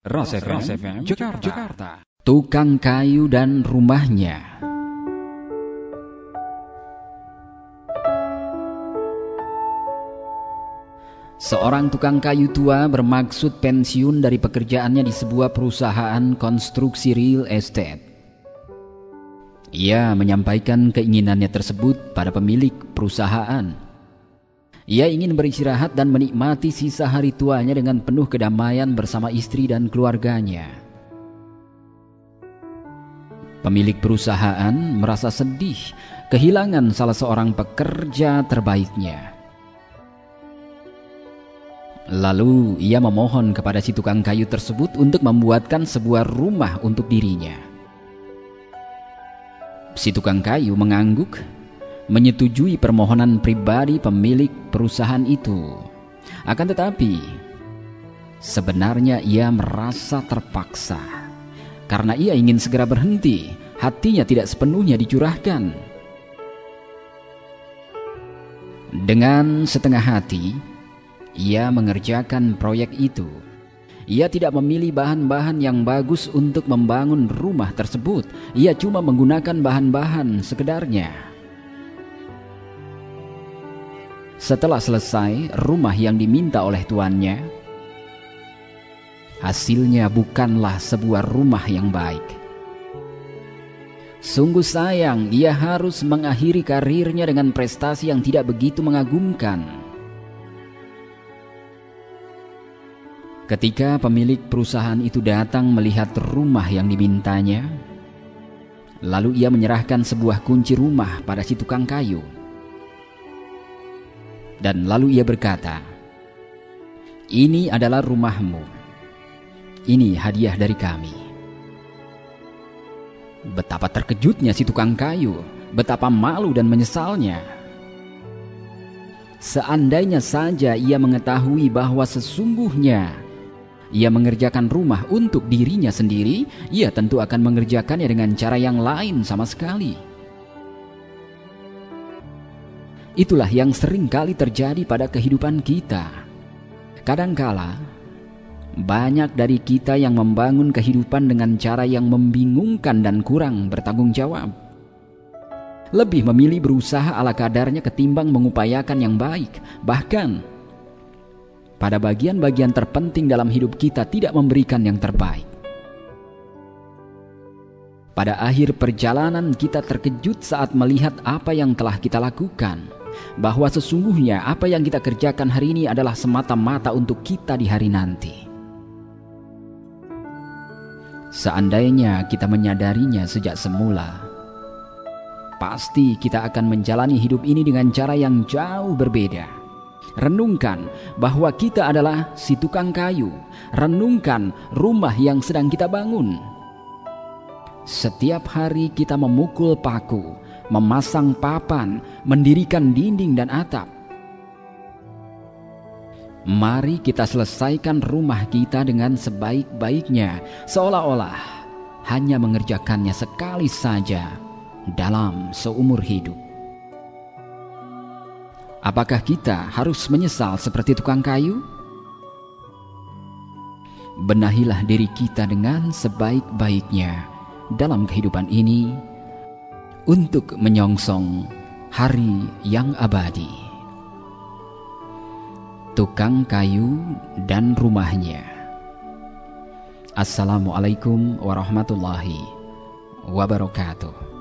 Ras FM Jakarta. Tukang kayu dan rumahnya. Seorang tukang kayu tua bermaksud pensiun dari pekerjaannya di sebuah perusahaan konstruksi real estate. Ia menyampaikan keinginannya tersebut pada pemilik perusahaan. Ia ingin beristirahat dan menikmati sisa hari tuanya dengan penuh kedamaian bersama istri dan keluarganya. Pemilik perusahaan merasa sedih kehilangan salah seorang pekerja terbaiknya. Lalu ia memohon kepada si tukang kayu tersebut untuk membuatkan sebuah rumah untuk dirinya. Si tukang kayu mengangguk, menyetujui permohonan pribadi pemilik perusahaan itu. Akan tetapi, sebenarnya ia merasa terpaksa. Karena ia ingin segera berhenti, hatinya tidak sepenuhnya dicurahkan. Dengan setengah hati, ia mengerjakan proyek itu. Ia tidak memilih bahan-bahan yang bagus untuk membangun rumah tersebut. Ia cuma menggunakan bahan-bahan sekedarnya. Setelah selesai rumah yang diminta oleh tuannya, hasilnya bukanlah sebuah rumah yang baik. Sungguh sayang, ia harus mengakhiri karirnya dengan prestasi yang tidak begitu mengagumkan. Ketika pemilik perusahaan itu datang melihat rumah yang dimintanya, lalu ia menyerahkan sebuah kunci rumah pada si tukang kayu. Dan lalu ia berkata, "Ini adalah rumahmu. Ini hadiah dari kami." Betapa terkejutnya si tukang kayu, betapa malu dan menyesalnya. Seandainya saja ia mengetahui bahwa sesungguhnya ia mengerjakan rumah untuk dirinya sendiri, ia tentu akan mengerjakannya dengan cara yang lain sama sekali. Itulah yang sering kali terjadi pada kehidupan kita. Kadangkala, banyak dari kita yang membangun kehidupan dengan cara yang membingungkan dan kurang bertanggung jawab. Lebih memilih berusaha ala kadarnya ketimbang mengupayakan yang baik. Bahkan, pada bagian-bagian terpenting dalam hidup kita tidak memberikan yang terbaik. Pada akhir perjalanan kita terkejut saat melihat apa yang telah kita lakukan, bahwa sesungguhnya apa yang kita kerjakan hari ini adalah semata-mata untuk kita di hari nanti. Seandainya kita menyadarinya sejak semula, pasti kita akan menjalani hidup ini dengan cara yang jauh berbeda. Renungkan bahwa kita adalah si tukang kayu. Renungkan rumah yang sedang kita bangun. Setiap hari kita memukul paku, memasang papan, mendirikan dinding dan atap. Mari kita selesaikan rumah kita dengan sebaik-baiknya, seolah-olah hanya mengerjakannya sekali saja dalam seumur hidup. Apakah kita harus menyesal seperti tukang kayu? Benahilah diri kita dengan sebaik-baiknya dalam kehidupan ini untuk menyongsong hari yang abadi. Tukang kayu dan rumahnya. Assalamualaikum warahmatullahi wabarakatuh.